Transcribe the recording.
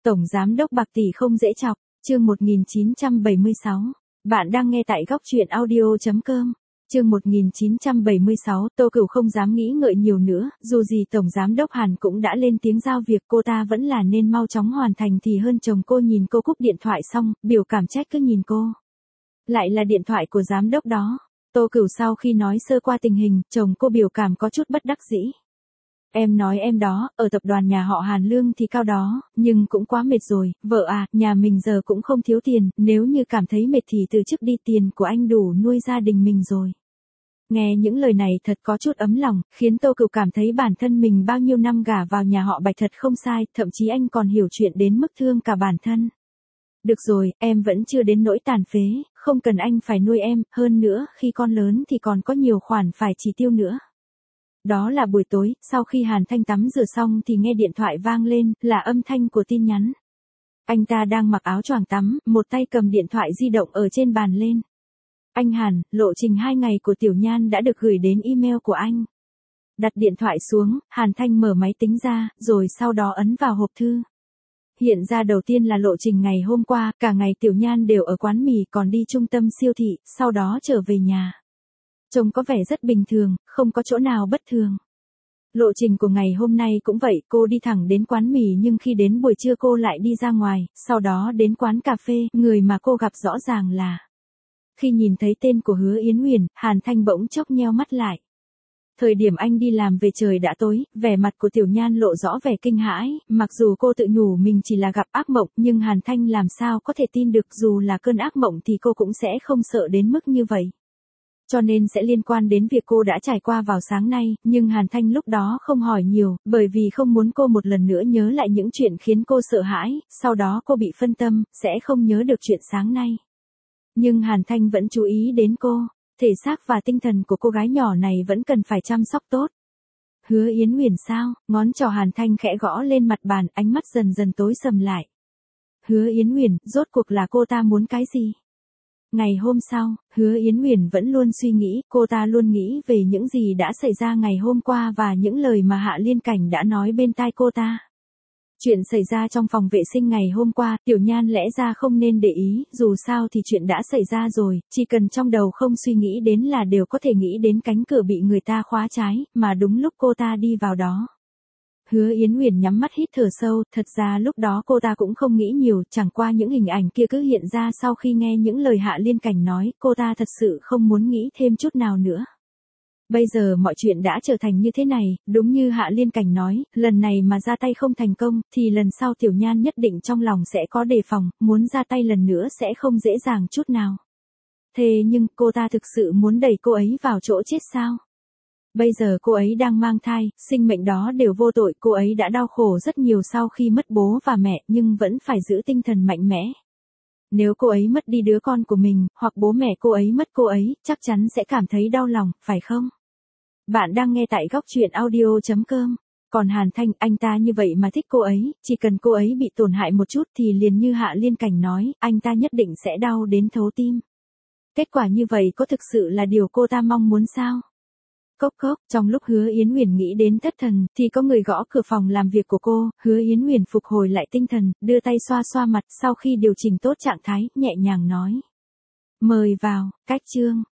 Tổng giám đốc Bạc Tỷ không dễ chọc, chương 1976. Bạn đang nghe tại góc truyện audio.com. Chương 1976, Tô Cửu không dám nghĩ ngợi nhiều nữa, dù gì Tổng Giám đốc Hàn cũng đã lên tiếng giao việc, cô ta vẫn là nên mau chóng hoàn thành thì hơn. Chồng cô nhìn cô cúp điện thoại xong, biểu cảm trách cứ nhìn cô. Lại là điện thoại của giám đốc đó. Tô Cửu sau khi nói sơ qua tình hình, chồng cô biểu cảm có chút bất đắc dĩ. Em nói em đó, ở tập đoàn nhà họ Hàn lương thì cao đó, nhưng cũng quá mệt rồi, vợ à, nhà mình giờ cũng không thiếu tiền, nếu như cảm thấy mệt thì từ chức đi, tiền của anh đủ nuôi gia đình mình rồi. Nghe những lời này thật có chút ấm lòng, khiến Tô Cửu cảm thấy bản thân mình bao nhiêu năm gả vào nhà họ Bạch thật không sai, thậm chí anh còn hiểu chuyện đến mức thương cả bản thân. Được rồi, em vẫn chưa đến nỗi tàn phế, không cần anh phải nuôi em, hơn nữa, khi con lớn thì còn có nhiều khoản phải chi tiêu nữa. Đó là buổi tối, sau khi Hàn Thanh tắm rửa xong thì nghe điện thoại vang lên, là âm thanh của tin nhắn. Anh ta đang mặc áo choàng tắm, một tay cầm điện thoại di động ở trên bàn lên. Anh Hàn, lộ trình 2 ngày của Tiểu Nhan đã được gửi đến email của anh. Đặt điện thoại xuống, Hàn Thanh mở máy tính ra, rồi sau đó ấn vào hộp thư. Hiện ra đầu tiên là lộ trình ngày hôm qua, cả ngày Tiểu Nhan đều ở quán mì, còn đi trung tâm siêu thị, sau đó trở về nhà. Trông có vẻ rất bình thường, không có chỗ nào bất thường. Lộ trình của ngày hôm nay cũng vậy, cô đi thẳng đến quán mì nhưng khi đến buổi trưa cô lại đi ra ngoài, sau đó đến quán cà phê, người mà cô gặp rõ ràng là. Khi nhìn thấy tên của Hứa Yến Huyền, Hàn Thanh bỗng chốc nheo mắt lại. Thời điểm anh đi làm về trời đã tối, vẻ mặt của Tiểu Nhan lộ rõ vẻ kinh hãi, mặc dù cô tự nhủ mình chỉ là gặp ác mộng, nhưng Hàn Thanh làm sao có thể tin được dù là cơn ác mộng thì cô cũng sẽ không sợ đến mức như vậy. Cho nên sẽ liên quan đến việc cô đã trải qua vào sáng nay, nhưng Hàn Thanh lúc đó không hỏi nhiều, bởi vì không muốn cô một lần nữa nhớ lại những chuyện khiến cô sợ hãi, sau đó cô bị phân tâm, sẽ không nhớ được chuyện sáng nay. Nhưng Hàn Thanh vẫn chú ý đến cô, thể xác và tinh thần của cô gái nhỏ này vẫn cần phải chăm sóc tốt. Hứa Yến Huyền sao? Ngón trỏ Hàn Thanh khẽ gõ lên mặt bàn, ánh mắt dần dần tối sầm lại. Hứa Yến Huyền, rốt cuộc là cô ta muốn cái gì? Ngày hôm sau, Hứa Yến Huyền vẫn luôn suy nghĩ, cô ta luôn nghĩ về những gì đã xảy ra ngày hôm qua và những lời mà Hạ Liên Cảnh đã nói bên tai cô ta. Chuyện xảy ra trong phòng vệ sinh ngày hôm qua, Tiểu Nhan lẽ ra không nên để ý, dù sao thì chuyện đã xảy ra rồi, chỉ cần trong đầu không suy nghĩ đến là đều có thể nghĩ đến cánh cửa bị người ta khóa trái, mà đúng lúc cô ta đi vào đó. Hứa Yến Huyền nhắm mắt hít thở sâu, thật ra lúc đó cô ta cũng không nghĩ nhiều, chẳng qua những hình ảnh kia cứ hiện ra sau khi nghe những lời Hạ Liên Cảnh nói, cô ta thật sự không muốn nghĩ thêm chút nào nữa. Bây giờ mọi chuyện đã trở thành như thế này, đúng như Hạ Liên Cảnh nói, lần này mà ra tay không thành công, thì lần sau Tiểu Nhan nhất định trong lòng sẽ có đề phòng, muốn ra tay lần nữa sẽ không dễ dàng chút nào. Thế nhưng cô ta thực sự muốn đẩy cô ấy vào chỗ chết sao? Bây giờ cô ấy đang mang thai, sinh mệnh đó đều vô tội, cô ấy đã đau khổ rất nhiều sau khi mất bố và mẹ, nhưng vẫn phải giữ tinh thần mạnh mẽ. Nếu cô ấy mất đi đứa con của mình, hoặc bố mẹ cô ấy mất cô ấy, chắc chắn sẽ cảm thấy đau lòng, phải không? Bạn đang nghe tại góc truyện audio.com. Còn Hàn Thanh, anh ta như vậy mà thích cô ấy, chỉ cần cô ấy bị tổn hại một chút thì liền như Hạ Liên Cảnh nói, anh ta nhất định sẽ đau đến thấu tim. Kết quả như vậy có thực sự là điều cô ta mong muốn sao? Cốc cốc, trong lúc Hứa Yến Huyền nghĩ đến thất thần, thì có người gõ cửa phòng làm việc của cô, Hứa Yến Huyền phục hồi lại tinh thần, đưa tay xoa xoa mặt, sau khi điều chỉnh tốt trạng thái, nhẹ nhàng nói. Mời vào, cách chương.